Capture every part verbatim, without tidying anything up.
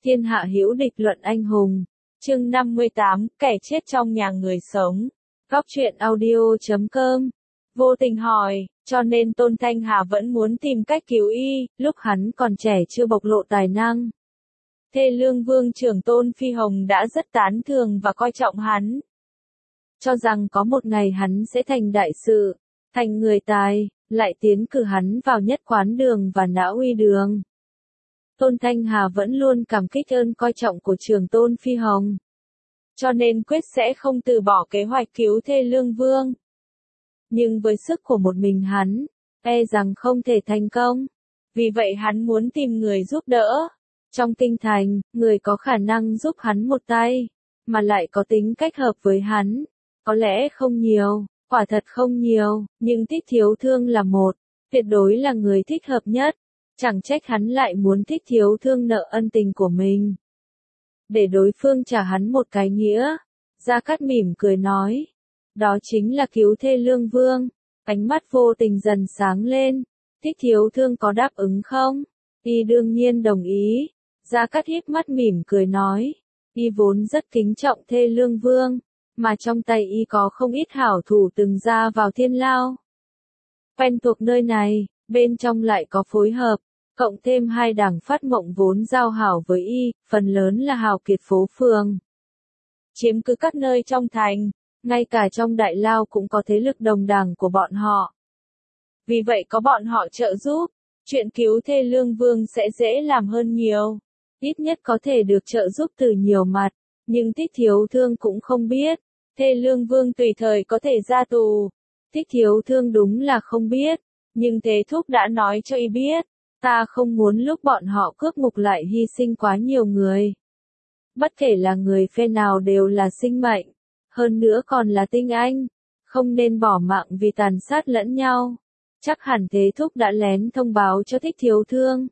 Thiên hạ hữu địch luận anh hùng. Chương năm mươi tám, kẻ chết trong nhà người sống. Góc truyện audio chấm com. Vô Tình hỏi, cho nên Tôn Thanh Hà vẫn muốn tìm cách cứu y, lúc hắn còn trẻ chưa bộc lộ tài năng. Thê Lương Vương trưởng Tôn Phi Hồng đã rất tán thường và coi trọng hắn. Cho rằng có một ngày hắn sẽ thành đại sự, thành người tài, lại tiến cử hắn vào nhất quán đường và nã uy đường. Tôn Thanh Hà vẫn luôn cảm kích ơn coi trọng của trưởng Tôn Phi Hồng. Cho nên quyết sẽ không từ bỏ kế hoạch cứu Thê Lương Vương. Nhưng với sức của một mình hắn, e rằng không thể thành công. Vì vậy hắn muốn tìm người giúp đỡ. Trong kinh thành, người có khả năng giúp hắn một tay, mà lại có tính cách hợp với hắn. Có lẽ không nhiều, quả thật không nhiều, nhưng Thích Thiếu Thương là một, tuyệt đối là người thích hợp nhất. Chẳng trách hắn lại muốn Thích Thiếu Thương nợ ân tình của mình. Để đối phương trả hắn một cái nghĩa. Gia Cát mỉm cười nói. Đó chính là cứu Thê Lương Vương. Ánh mắt Vô Tình dần sáng lên. Thích Thiếu Thương có đáp ứng không? Y đương nhiên đồng ý. Gia Cát híp mắt mỉm cười nói. Y vốn rất kính trọng Thê Lương Vương. Mà trong tay y có không ít hảo thủ từng ra vào thiên lao. Quen thuộc nơi này, bên trong lại có phối hợp. Cộng thêm hai đảng Phát Mộng vốn giao hảo với y, phần lớn là hào kiệt phố phường. Chiếm cứ các nơi trong thành, ngay cả trong đại lao cũng có thế lực đồng đảng của bọn họ. Vì vậy có bọn họ trợ giúp, chuyện cứu Thê Lương Vương sẽ dễ làm hơn nhiều. Ít nhất có thể được trợ giúp từ nhiều mặt, nhưng Thích Thiếu Thương cũng không biết. Thê Lương Vương tùy thời có thể ra tù. Thích Thiếu Thương đúng là không biết, nhưng Thế Thúc đã nói cho y biết. Ta không muốn lúc bọn họ cướp ngục lại hy sinh quá nhiều người. Bất kể là người phe nào đều là sinh mệnh, hơn nữa còn là tinh anh, không nên bỏ mạng vì tàn sát lẫn nhau. Chắc hẳn Thế Thúc đã lén thông báo cho Thích Thiếu Thương.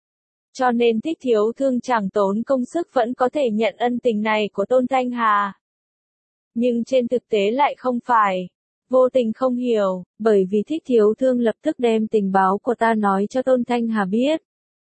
Cho nên Thích Thiếu Thương chẳng tốn công sức vẫn có thể nhận ân tình này của Tôn Thanh Hà. Nhưng trên thực tế lại không phải. Vô Tình không hiểu, bởi vì Thích Thiếu Thương lập tức đem tình báo của ta nói cho Tôn Thanh Hà biết.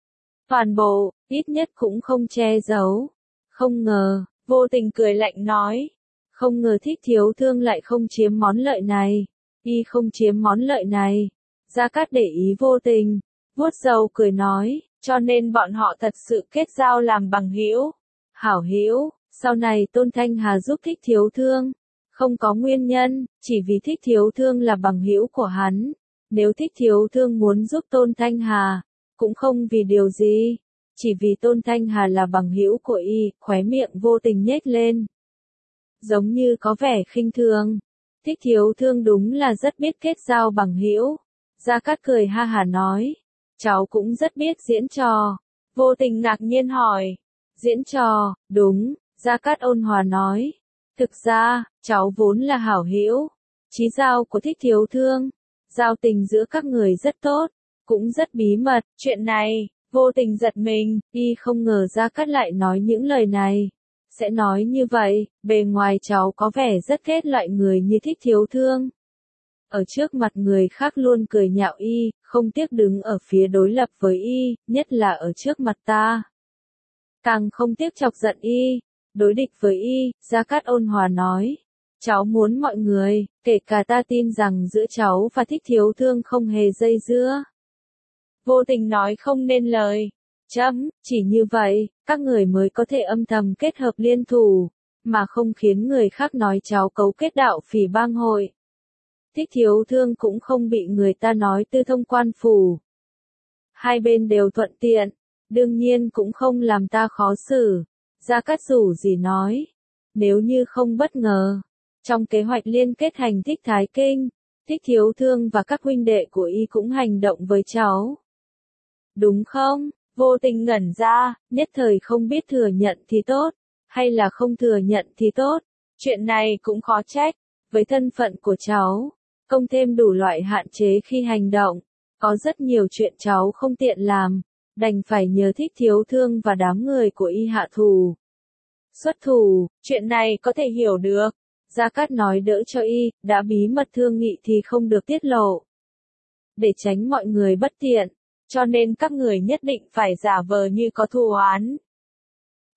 Toàn bộ, ít nhất cũng không che giấu. Không ngờ, Vô Tình cười lạnh nói. Không ngờ Thích Thiếu Thương lại không chiếm món lợi này. Y không chiếm món lợi này. Gia Cát để ý Vô Tình, vuốt râu cười nói, cho nên bọn họ thật sự kết giao làm bằng hữu. Hảo hữu, sau này Tôn Thanh Hà giúp Thích Thiếu Thương. Không có nguyên nhân, chỉ vì Thích Thiếu Thương là bằng hữu của hắn. Nếu Thích Thiếu Thương muốn giúp Tôn Thanh Hà, cũng không vì điều gì, chỉ vì Tôn Thanh Hà là bằng hữu của y, khóe miệng Vô Tình nhếch lên. Giống như có vẻ khinh thường. Thích Thiếu Thương đúng là rất biết kết giao bằng hữu. Gia Cát cười ha hả nói, cháu cũng rất biết diễn trò. Vô Tình ngạc nhiên hỏi, diễn trò, đúng, Gia Cát ôn hòa nói. Thực ra, cháu vốn là hảo hữu, chí giao của Thích Thiếu Thương. Giao tình giữa các người rất tốt, cũng rất bí mật. Chuyện này, Vô Tình giật mình, y không ngờ Gia Cát lại nói những lời này. Sẽ nói như vậy, bề ngoài cháu có vẻ rất ghét loại người như Thích Thiếu Thương. Ở trước mặt người khác luôn cười nhạo y, không tiếc đứng ở phía đối lập với y, nhất là ở trước mặt ta. Càng không tiếc chọc giận y. Đối địch với y, Gia Cát ôn hòa nói. Cháu muốn mọi người, kể cả ta tin rằng giữa cháu và Thích Thiếu Thương không hề dây dưa. Vô Tình nói không nên lời. Chấm, chỉ như vậy, các người mới có thể âm thầm kết hợp liên thủ, mà không khiến người khác nói cháu cấu kết đạo phỉ bang hội. Thích Thiếu Thương cũng không bị người ta nói tư thông quan phủ. Hai bên đều thuận tiện, đương nhiên cũng không làm ta khó xử. Gia Cát rủ gì nói. Nếu như không bất ngờ, trong kế hoạch liên kết hành thích Thái Kinh, Thích Thiếu Thương và các huynh đệ của y cũng hành động với cháu. Đúng không? Vô Tình ngẩn ra, nhất thời không biết thừa nhận thì tốt, hay là không thừa nhận thì tốt. Chuyện này cũng khó trách, với thân phận của cháu, công thêm đủ loại hạn chế khi hành động, có rất nhiều chuyện cháu không tiện làm. Đành phải nhờ Thích Thiếu Thương và đám người của y hạ thủ. Xuất thủ, chuyện này có thể hiểu được. Gia Cát nói đỡ cho y, đã bí mật thương nghị thì không được tiết lộ. Để tránh mọi người bất tiện, cho nên các người nhất định phải giả vờ như có thù oán.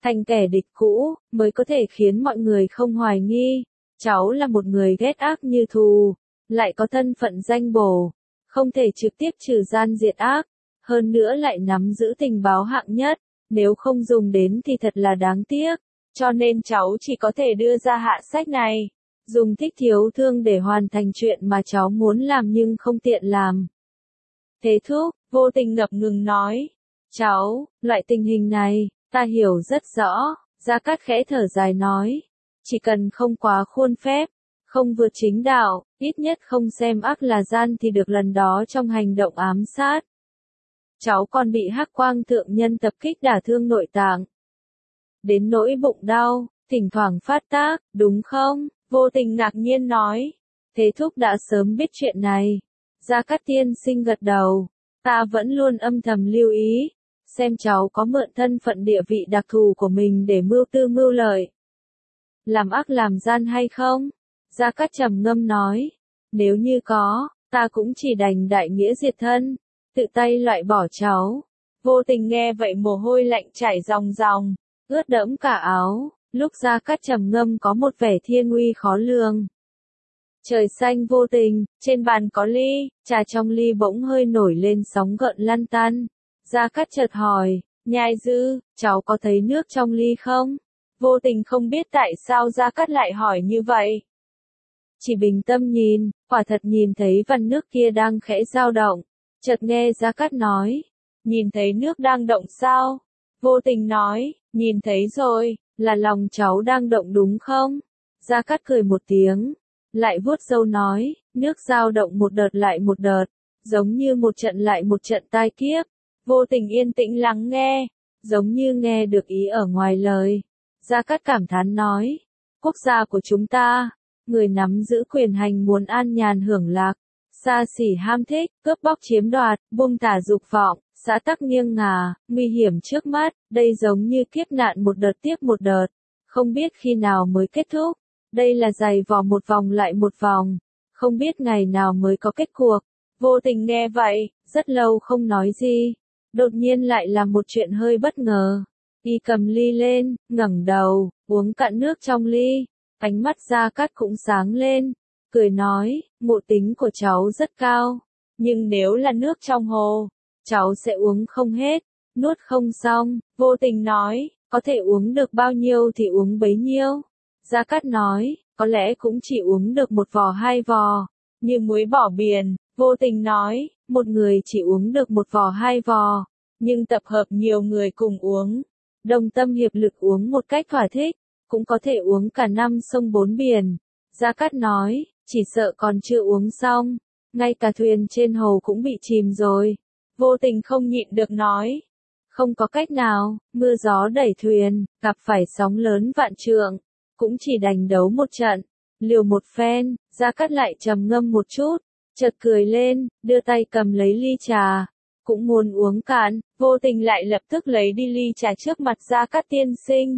thành kẻ địch cũ, mới có thể khiến mọi người không hoài nghi. Cháu là một người ghét ác như thù, lại có thân phận danh bổ, không thể trực tiếp trừ gian diệt ác, hơn nữa lại nắm giữ tình báo hạng nhất, nếu không dùng đến thì thật là đáng tiếc, cho nên cháu chỉ có thể đưa ra hạ sách này, dùng Thích Thiếu Thương để hoàn thành chuyện mà cháu muốn làm nhưng không tiện làm. Thế Thúc, Vô Tình ngập ngừng nói, cháu, loại tình hình này, ta hiểu rất rõ, Gia Cát khẽ thở dài nói, chỉ cần không quá khuôn phép, không vượt chính đạo, ít nhất không xem ác là gian thì được lần đó trong hành động ám sát. Cháu còn bị Hắc Quang thượng nhân tập kích đả thương nội tạng. Đến nỗi bụng đau, thỉnh thoảng phát tác, đúng không? Vô Tình ngạc nhiên nói. Thế Thúc đã sớm biết chuyện này. Gia Cát tiên sinh gật đầu. Ta vẫn luôn âm thầm lưu ý, xem cháu có mượn thân phận địa vị đặc thù của mình để mưu tư mưu lợi. Làm ác làm gian hay không? Gia Cát trầm ngâm nói. Nếu như có, ta cũng chỉ đành đại nghĩa diệt thân, tự tay loại bỏ cháu. Vô Tình nghe vậy mồ hôi lạnh chảy ròng ròng, ướt đẫm cả áo, lúc Gia Cát trầm ngâm có một vẻ thiên uy khó lường. Trời xanh Vô Tình, trên bàn có ly, trà trong ly bỗng hơi nổi lên sóng gợn lăn tăn. Gia Cát chợt hỏi, Nhai Dư, cháu có thấy nước trong ly không? Vô Tình không biết tại sao Gia Cát lại hỏi như vậy. Chỉ bình tâm nhìn, quả thật nhìn thấy vằn nước kia đang khẽ dao động. Chợt nghe Gia Cát nói, nhìn thấy nước đang động sao? Vô Tình nói, nhìn thấy rồi, là lòng cháu đang động đúng không? Gia Cát cười một tiếng, lại vuốt râu nói, nước dao động một đợt lại một đợt, giống như một trận lại một trận tai kiếp. Vô Tình yên tĩnh lắng nghe, giống như nghe được ý ở ngoài lời. Gia Cát cảm thán nói, quốc gia của chúng ta, người nắm giữ quyền hành muốn an nhàn hưởng lạc, xa xỉ ham thích, cướp bóc chiếm đoạt, buông thả dục vọng, xã tắc nghiêng ngả, nguy hiểm trước mắt, đây giống như kiếp nạn một đợt tiếp một đợt, không biết khi nào mới kết thúc, đây là giày vò một vòng lại một vòng, không biết ngày nào mới có kết cuộc. Vô Tình nghe vậy, rất lâu không nói gì, đột nhiên lại làm một chuyện hơi bất ngờ. Y cầm ly lên, ngẩng đầu, uống cạn nước trong ly, ánh mắt Gia Cát cũng sáng lên, cười nói, ngộ tính của cháu rất cao, nhưng nếu là nước trong hồ, cháu sẽ uống không hết, nuốt không xong. Vô Tình nói, có thể uống được bao nhiêu thì uống bấy nhiêu. Gia Cát nói, có lẽ cũng chỉ uống được một vò hai vò, như muối bỏ biển. Vô Tình nói, một người chỉ uống được một vò hai vò, nhưng tập hợp nhiều người cùng uống, đồng tâm hiệp lực uống một cách thỏa thích, cũng có thể uống cả năm sông bốn biển. Gia Cát nói, chỉ sợ còn chưa uống xong, ngay cả thuyền trên hồ cũng bị chìm rồi. Vô Tình không nhịn được nói, không có cách nào, mưa gió đẩy thuyền, gặp phải sóng lớn vạn trượng, cũng chỉ đành đấu một trận, liều một phen. Gia Cát lại trầm ngâm một chút, chợt cười lên, đưa tay cầm lấy ly trà, cũng muốn uống cạn. Vô Tình lại lập tức lấy đi ly trà trước mặt Gia Cát tiên sinh.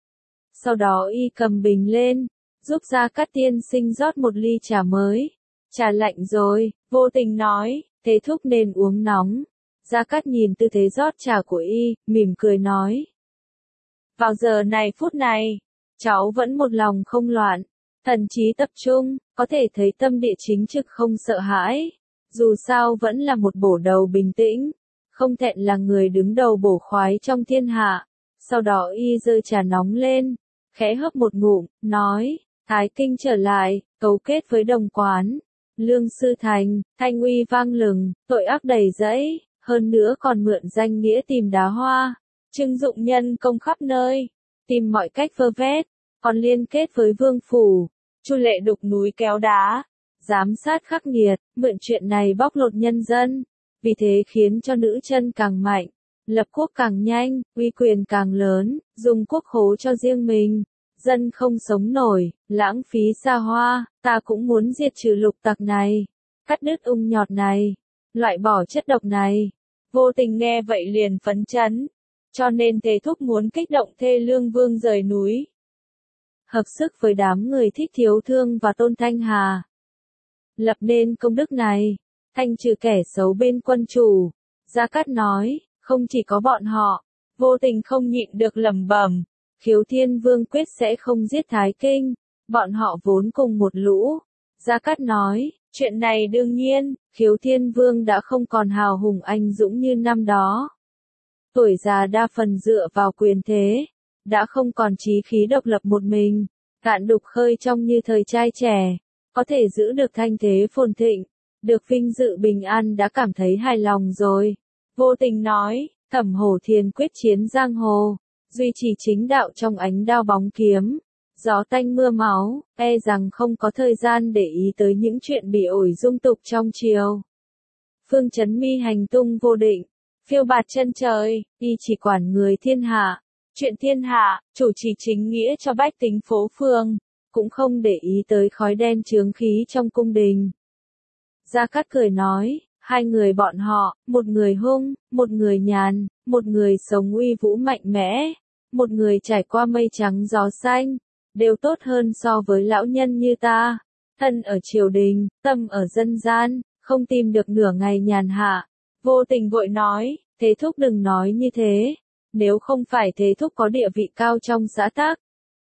Sau đó y cầm bình lên, giúp Gia Cát tiên sinh rót một ly trà mới. Trà lạnh rồi, Vô Tình nói, thế Thúc nên uống nóng. Gia Cát nhìn tư thế rót trà của y, mỉm cười nói. Vào giờ này phút này, cháu vẫn một lòng không loạn, thần trí tập trung, có thể thấy tâm địa chính trực không sợ hãi. Dù sao vẫn là một bổ đầu bình tĩnh, không thẹn là người đứng đầu bổ khoái trong thiên hạ. Sau đó y giơ trà nóng lên, khẽ hớp một ngụm, nói, Thái Kinh trở lại, cấu kết với đồng quán, lương sư thành, thanh uy vang lừng, tội ác đầy dẫy, hơn nữa còn mượn danh nghĩa tìm đá hoa, trưng dụng nhân công khắp nơi, tìm mọi cách vơ vét, còn liên kết với vương phủ, Chu Lệ đục núi kéo đá, giám sát khắc nghiệt, mượn chuyện này bóc lột nhân dân, vì thế khiến cho nữ chân càng mạnh, lập quốc càng nhanh, uy quyền càng lớn, dùng quốc khố cho riêng mình, dân không sống nổi, lãng phí xa hoa. Ta cũng muốn diệt trừ lục tặc này, cắt đứt ung nhọt này, loại bỏ chất độc này. Vô Tình nghe vậy liền phấn chấn, cho nên Thế Thúc muốn kích động Thê Lương Vương rời núi, hợp sức với đám người Thích Thiếu Thương và Tôn Thanh Hà, lập nên công đức này, thanh trừ kẻ xấu bên quân chủ. Gia Cát nói, không chỉ có bọn họ. Vô Tình không nhịn được lẩm bẩm, Khiếu Thiên Vương quyết sẽ không giết Thái Kinh, bọn họ vốn cùng một lũ. Gia Cát nói, chuyện này đương nhiên, Khiếu Thiên Vương đã không còn hào hùng anh dũng như năm đó. Tuổi già đa phần dựa vào quyền thế, đã không còn chí khí độc lập một mình, cạn đục khơi trong như thời trai trẻ, có thể giữ được thanh thế phồn thịnh, được vinh dự bình an đã cảm thấy hài lòng rồi. Vô Tình nói, Thẩm Hổ Thiền quyết chiến giang hồ, duy trì chính đạo trong ánh đao bóng kiếm, gió tanh mưa máu, e rằng không có thời gian để ý tới những chuyện bị ổi dung tục trong triều. Phương Chấn Mi hành tung vô định, phiêu bạt chân trời, y chỉ quản người thiên hạ, chuyện thiên hạ, chủ trì chính nghĩa cho bách tính phố phường, cũng không để ý tới khói đen chướng khí trong cung đình. Gia Cát cười nói, hai người bọn họ, một người hung, một người nhàn, một người sống uy vũ mạnh mẽ, một người trải qua mây trắng gió xanh, đều tốt hơn so với lão nhân như ta. Thân ở triều đình, tâm ở dân gian, không tìm được nửa ngày nhàn hạ. Vô Tình vội nói, Thế Thúc đừng nói như thế, nếu không phải Thế Thúc có địa vị cao trong xã tắc,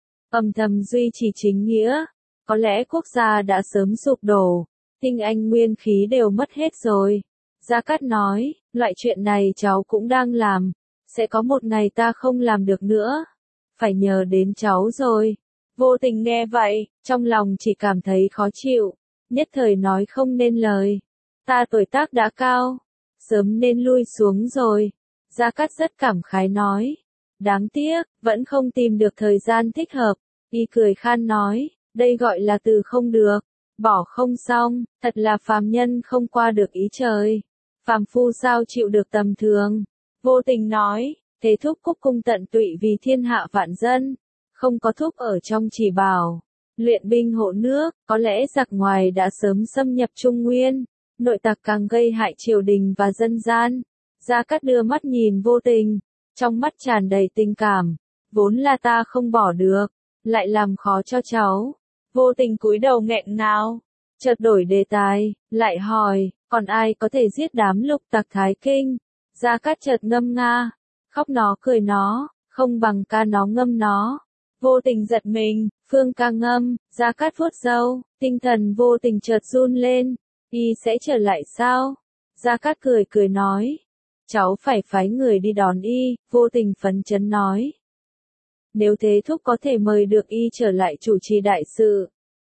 âm thầm duy trì chính nghĩa, có lẽ quốc gia đã sớm sụp đổ, tinh anh nguyên khí đều mất hết rồi. Gia Cát nói, loại chuyện này cháu cũng đang làm, sẽ có một ngày ta không làm được nữa, phải nhờ đến cháu rồi. Vô Tình nghe vậy, trong lòng chỉ cảm thấy khó chịu, nhất thời nói không nên lời. Ta tuổi tác đã cao, sớm nên lui xuống rồi. Gia Cát rất cảm khái nói, đáng tiếc, vẫn không tìm được thời gian thích hợp. Y cười khan nói, đây gọi là từ không được, bỏ không xong, thật là phàm nhân không qua được ý trời. Phàm phu sao chịu được tầm thường. Vô Tình nói, Thế Thúc cúc cung tận tụy vì thiên hạ vạn dân, không có thúc ở trong chỉ bảo, luyện binh hộ nước, có lẽ giặc ngoài đã sớm xâm nhập Trung Nguyên, nội tặc càng gây hại triều đình và dân gian. Gia Cát đưa mắt nhìn Vô Tình, trong mắt tràn đầy tình cảm, vốn là ta không bỏ được, lại làm khó cho cháu. Vô Tình cúi đầu nghẹn ngào, chợt đổi đề tài, lại hỏi, còn ai có thể giết đám lục tặc Thái Kinh? Gia Cát chợt ngâm nga, khóc nó cười nó, không bằng ca nó ngâm nó. Vô Tình giật mình, phương ca ngâm, Gia Cát vuốt râu, tinh thần Vô Tình chợt run lên, y sẽ trở lại sao? Gia Cát cười cười nói, cháu phải phái người đi đón y. Vô Tình phấn chấn nói, nếu Thế Thúc có thể mời được y trở lại chủ trì đại sự,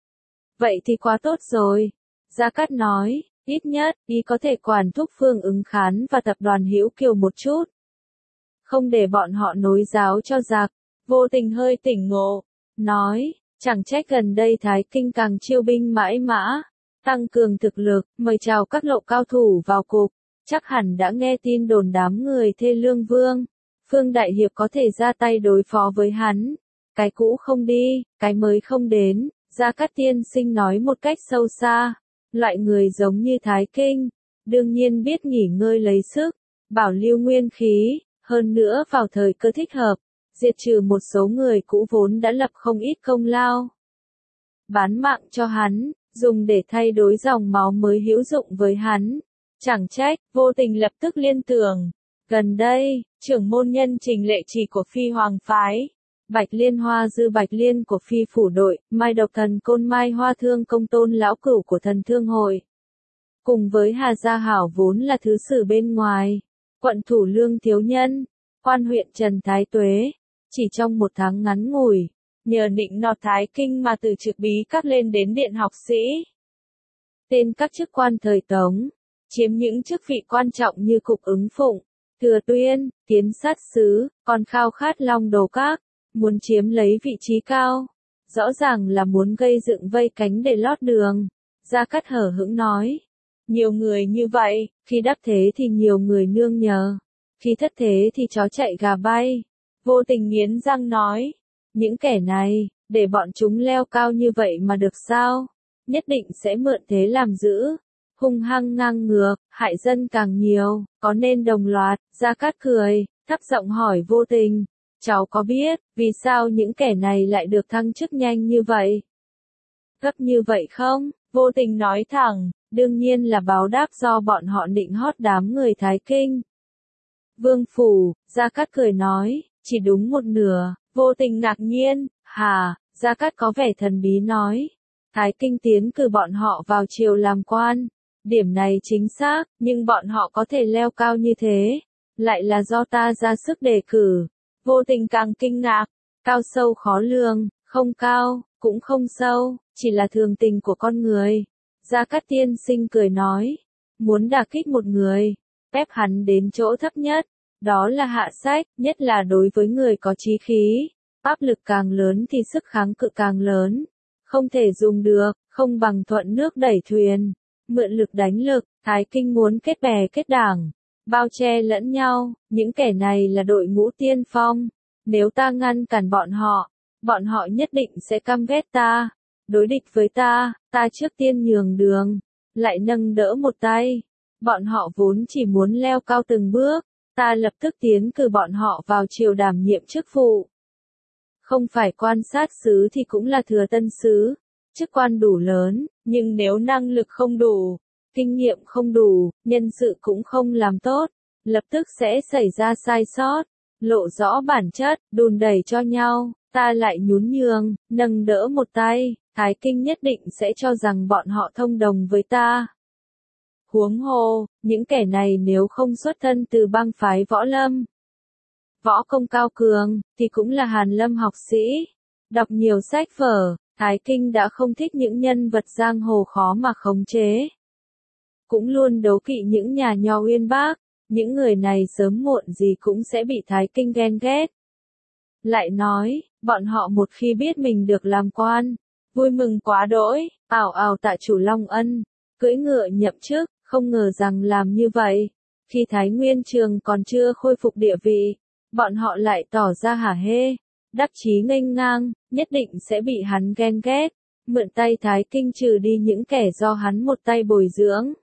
vậy thì quá tốt rồi. Gia Cát nói, ít nhất, y có thể quản thúc Phương Ứng Khán và tập đoàn Hữu Kiều một chút, không để bọn họ nối giáo cho giặc. Vô Tình hơi tỉnh ngộ, nói, chẳng trách gần đây Thái Kinh càng chiêu binh mãi mã, tăng cường thực lực, mời chào các lộ cao thủ vào cục, chắc hẳn đã nghe tin đồn đám người thê lương vương. Phương Đại Hiệp có thể ra tay đối phó với hắn, cái cũ không đi, cái mới không đến. Gia Cát tiên sinh nói một cách sâu xa, loại người giống như Thái Kinh, đương nhiên biết nghỉ ngơi lấy sức, bảo lưu nguyên khí, hơn nữa vào thời cơ thích hợp, diệt trừ một số người cũ vốn đã lập không ít công lao. Bán mạng cho hắn, dùng để thay đổi dòng máu mới hữu dụng với hắn. Chẳng trách, Vô Tình lập tức liên tưởng. Gần đây, trưởng môn nhân Trình Lệ Trì của Phi Hoàng Phái, Bạch Liên Hoa Dư Bạch Liên của Phi Phủ Đội, Mai Độc Thần Côn Mai Hoa Thương Công Tôn Lão Cửu của Thần Thương Hội. Cùng với Hà Gia Hảo vốn là thứ sử bên ngoài, quận thủ Lương Thiếu Nhân, quan huyện Trần Thái Tuế, chỉ trong một tháng ngắn ngủi, nhờ nịnh nọt Thái Kinh mà từ trực bí các lên đến điện học sĩ. Tên các chức quan thời Tống, chiếm những chức vị quan trọng như Cục Ứng Phụng, Thừa Tuyên, Tiến Sát Sứ, còn khao khát Long Đồ Các, muốn chiếm lấy vị trí cao. Rõ ràng là muốn gây dựng vây cánh để lót đường. Gia Cát hở hững nói, nhiều người như vậy, khi đắc thế thì nhiều người nương nhờ, khi thất thế thì chó chạy gà bay. Vô Tình nghiến răng nói, những kẻ này, để bọn chúng leo cao như vậy mà được sao? Nhất định sẽ mượn thế làm dữ, hung hăng ngang ngược, hại dân càng nhiều, có nên đồng loạt? Gia Cát cười, thấp giọng hỏi Vô Tình, cháu có biết, vì sao những kẻ này lại được thăng chức nhanh như vậy? Gấp như vậy không? Vô Tình nói thẳng, đương nhiên là báo đáp do bọn họ nịnh hót đám người Thái Kinh. Vương Phủ, Gia Cát cười nói, chỉ đúng một nửa, Vô Tình ngạc nhiên, hả, Gia Cát có vẻ thần bí nói. Thái Kinh tiến cử bọn họ vào triều làm quan. Điểm này chính xác, nhưng bọn họ có thể leo cao như thế. Lại là do ta ra sức đề cử. Vô Tình càng kinh ngạc, cao sâu khó lường, không cao, cũng không sâu, chỉ là thường tình của con người. Gia Cát tiên sinh cười nói, muốn đả kích một người, ép hắn đến chỗ thấp nhất, đó là hạ sách, nhất là đối với người có chí khí. Áp lực càng lớn thì sức kháng cự càng lớn. Không thể dùng được, không bằng thuận nước đẩy thuyền. Mượn lực đánh lực, Thái Kinh muốn kết bè kết đảng, bao che lẫn nhau, những kẻ này là đội ngũ tiên phong. Nếu ta ngăn cản bọn họ, bọn họ nhất định sẽ căm ghét ta, đối địch với ta, ta trước tiên nhường đường, lại nâng đỡ một tay. Bọn họ vốn chỉ muốn leo cao từng bước, ta lập tức tiến cử bọn họ vào triều đảm nhiệm chức vụ. Không phải quan sát sứ thì cũng là thừa tân sứ, chức quan đủ lớn, nhưng nếu năng lực không đủ, kinh nghiệm không đủ, nhân sự cũng không làm tốt, lập tức sẽ xảy ra sai sót, lộ rõ bản chất, đùn đẩy cho nhau, ta lại nhún nhường, nâng đỡ một tay, Thái Kinh nhất định sẽ cho rằng bọn họ thông đồng với ta. Huống hồ, những kẻ này nếu không xuất thân từ bang phái võ lâm, võ công cao cường, thì cũng là hàn lâm học sĩ. Đọc nhiều sách vở, Thái Kinh đã không thích những nhân vật giang hồ khó mà khống chế. Cũng luôn đố kỵ những nhà nho uyên bác, những người này sớm muộn gì cũng sẽ bị Thái Kinh ghen ghét. Lại nói, bọn họ một khi biết mình được làm quan, vui mừng quá đỗi, ảo ảo tạ chủ Long Ân, cưỡi ngựa nhậm chức, không ngờ rằng làm như vậy. Khi Thái Nguyên Trường còn chưa khôi phục địa vị, bọn họ lại tỏ ra hả hê, đắc chí nghênh ngang, nhất định sẽ bị hắn ghen ghét, mượn tay Thái Kinh trừ đi những kẻ do hắn một tay bồi dưỡng.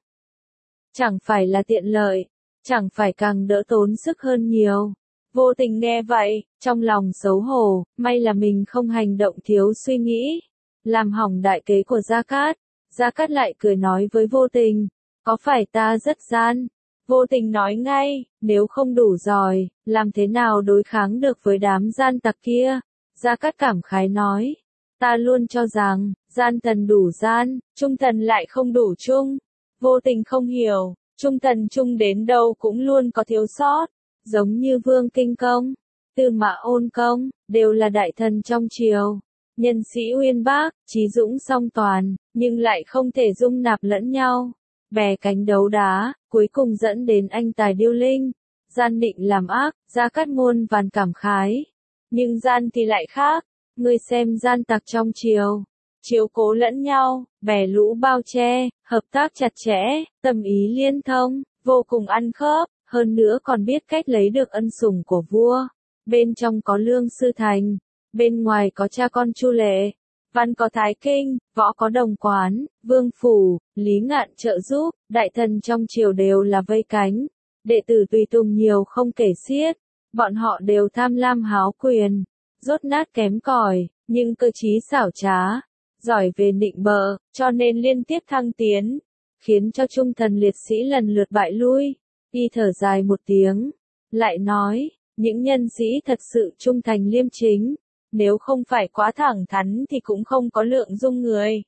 Chẳng phải là tiện lợi, chẳng phải càng đỡ tốn sức hơn nhiều. Vô Tình nghe vậy, trong lòng xấu hổ, may là mình không hành động thiếu suy nghĩ, làm hỏng đại kế của Gia Cát. Gia Cát lại cười nói với Vô Tình, có phải ta rất gian? Vô Tình nói ngay, nếu không đủ giỏi, làm thế nào đối kháng được với đám gian tặc kia? Gia Cát cảm khái nói, ta luôn cho rằng, gian tần đủ gian, trung tần lại không đủ trung. Vô Tình không hiểu, trung tần trung đến đâu cũng luôn có thiếu sót, giống như Vương Kinh Công, Tư Mã Ôn Công, đều là đại thần trong triều. Nhân sĩ uyên bác, trí dũng song toàn, nhưng lại không thể dung nạp lẫn nhau. Bè cánh đấu đá, cuối cùng dẫn đến anh tài điêu linh. Gian định làm ác, Gia Cát muôn vàn cảm khái. Nhưng gian thì lại khác, ngươi xem gian tặc trong triều, chiếu cố lẫn nhau, bè lũ bao che, hợp tác chặt chẽ, tâm ý liên thông, vô cùng ăn khớp, hơn nữa còn biết cách lấy được ân sủng của vua. Bên trong có Lương Sư Thành, bên ngoài có cha con Chu Lệ, văn có Thái Kinh, võ có Đồng Quán, Vương Phủ, Lý Ngạn trợ giúp, đại thần trong triều đều là vây cánh, đệ tử tùy tùng nhiều không kể xiết, bọn họ đều tham lam háo quyền, dốt nát kém cỏi, nhưng cơ trí xảo trá, giỏi về nịnh bợ, cho nên liên tiếp thăng tiến, khiến cho trung thần liệt sĩ lần lượt bại lui. Y thở dài một tiếng, lại nói, những nhân sĩ thật sự trung thành liêm chính, nếu không phải quá thẳng thắn thì cũng không có lượng dung người.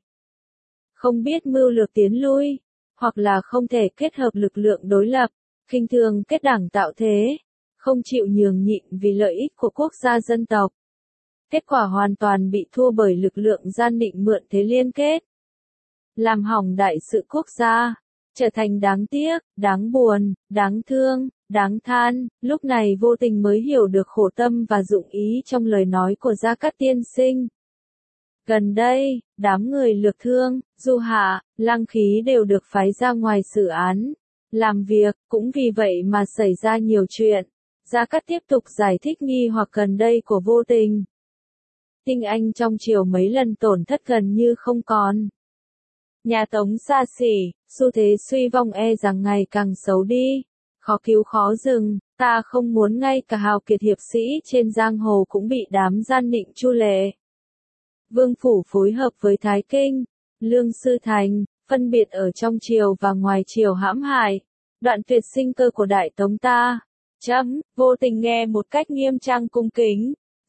Không biết mưu lược tiến lui, hoặc là không thể kết hợp lực lượng đối lập, khinh thường kết đảng tạo thế, không chịu nhường nhịn vì lợi ích của quốc gia dân tộc. Kết quả hoàn toàn bị thua bởi lực lượng gian định mượn thế liên kết. Làm hỏng đại sự quốc gia, trở thành đáng tiếc, đáng buồn, đáng thương, đáng than. Lúc này Vô Tình mới hiểu được khổ tâm và dụng ý trong lời nói của Gia Cát tiên sinh. Gần đây, đám người Lược Thương, Du Hạ, Lăng Khí đều được phái ra ngoài xử án, làm việc, cũng vì vậy mà xảy ra nhiều chuyện. Gia Cát tiếp tục giải thích nghi hoặc gần đây của Vô Tình. Tinh anh trong triều mấy lần tổn thất gần như không còn. Nhà Tống xa xỉ, xu thế suy vong e rằng ngày càng xấu đi, khó cứu khó dừng, ta không muốn ngay cả hào kiệt hiệp sĩ trên giang hồ cũng bị đám gian nịnh Chu Lệ. Vương Phủ phối hợp với Thái Kinh, Lương Sư Thành, phân biệt ở trong triều và ngoài triều hãm hại, đoạn tuyệt sinh cơ của Đại Tống ta. Chấm, Vô Tình nghe một cách nghiêm trang cung kính,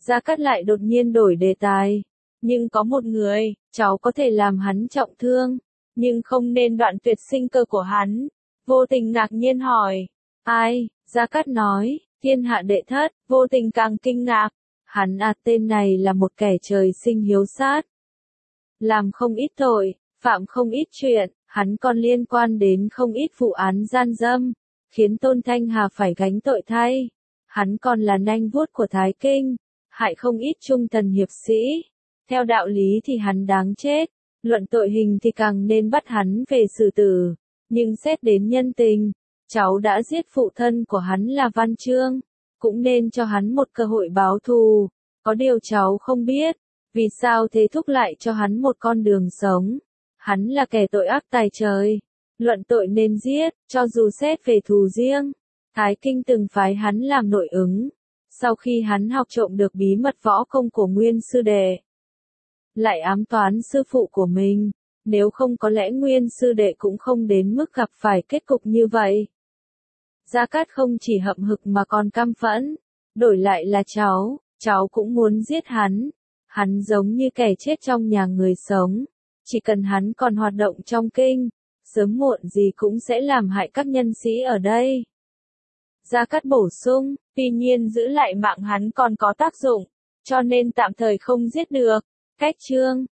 Gia Cát lại đột nhiên đổi đề tài. Nhưng có một người, cháu có thể làm hắn trọng thương, nhưng không nên đoạn tuyệt sinh cơ của hắn. Vô Tình ngạc nhiên hỏi. Ai? Gia Cát nói, thiên hạ đệ thất. Vô Tình càng kinh ngạc. Hắn à, tên này là một kẻ trời sinh hiếu sát. Làm không ít tội, phạm không ít chuyện, hắn còn liên quan đến không ít vụ án gian dâm, khiến Tôn Thanh Hà phải gánh tội thay. Hắn còn là nanh vuốt của Thái Kinh, hại không ít trung tần hiệp sĩ. Theo đạo lý thì hắn đáng chết, luận tội hình thì càng nên bắt hắn về xử tử. Nhưng xét đến nhân tình, cháu đã giết phụ thân của hắn là Văn Chương, cũng nên cho hắn một cơ hội báo thù. Có điều cháu không biết, vì sao Thế Thúc lại cho hắn một con đường sống. Hắn là kẻ tội ác tài trời, luận tội nên giết, cho dù xét về thù riêng. Thái Kinh từng phái hắn làm nội ứng, sau khi hắn học trộm được bí mật võ công của Nguyên sư đệ, lại ám toán sư phụ của mình, nếu không có lẽ Nguyên sư đệ cũng không đến mức gặp phải kết cục như vậy. Gia Cát không chỉ hậm hực mà còn căm phẫn, đổi lại là cháu, cháu cũng muốn giết hắn. Hắn giống như kẻ chết trong nhà người sống, chỉ cần hắn còn hoạt động trong kinh, sớm muộn gì cũng sẽ làm hại các nhân sĩ ở đây. Gia Cát bổ sung, tuy nhiên giữ lại mạng hắn còn có tác dụng, cho nên tạm thời không giết được. Cách chương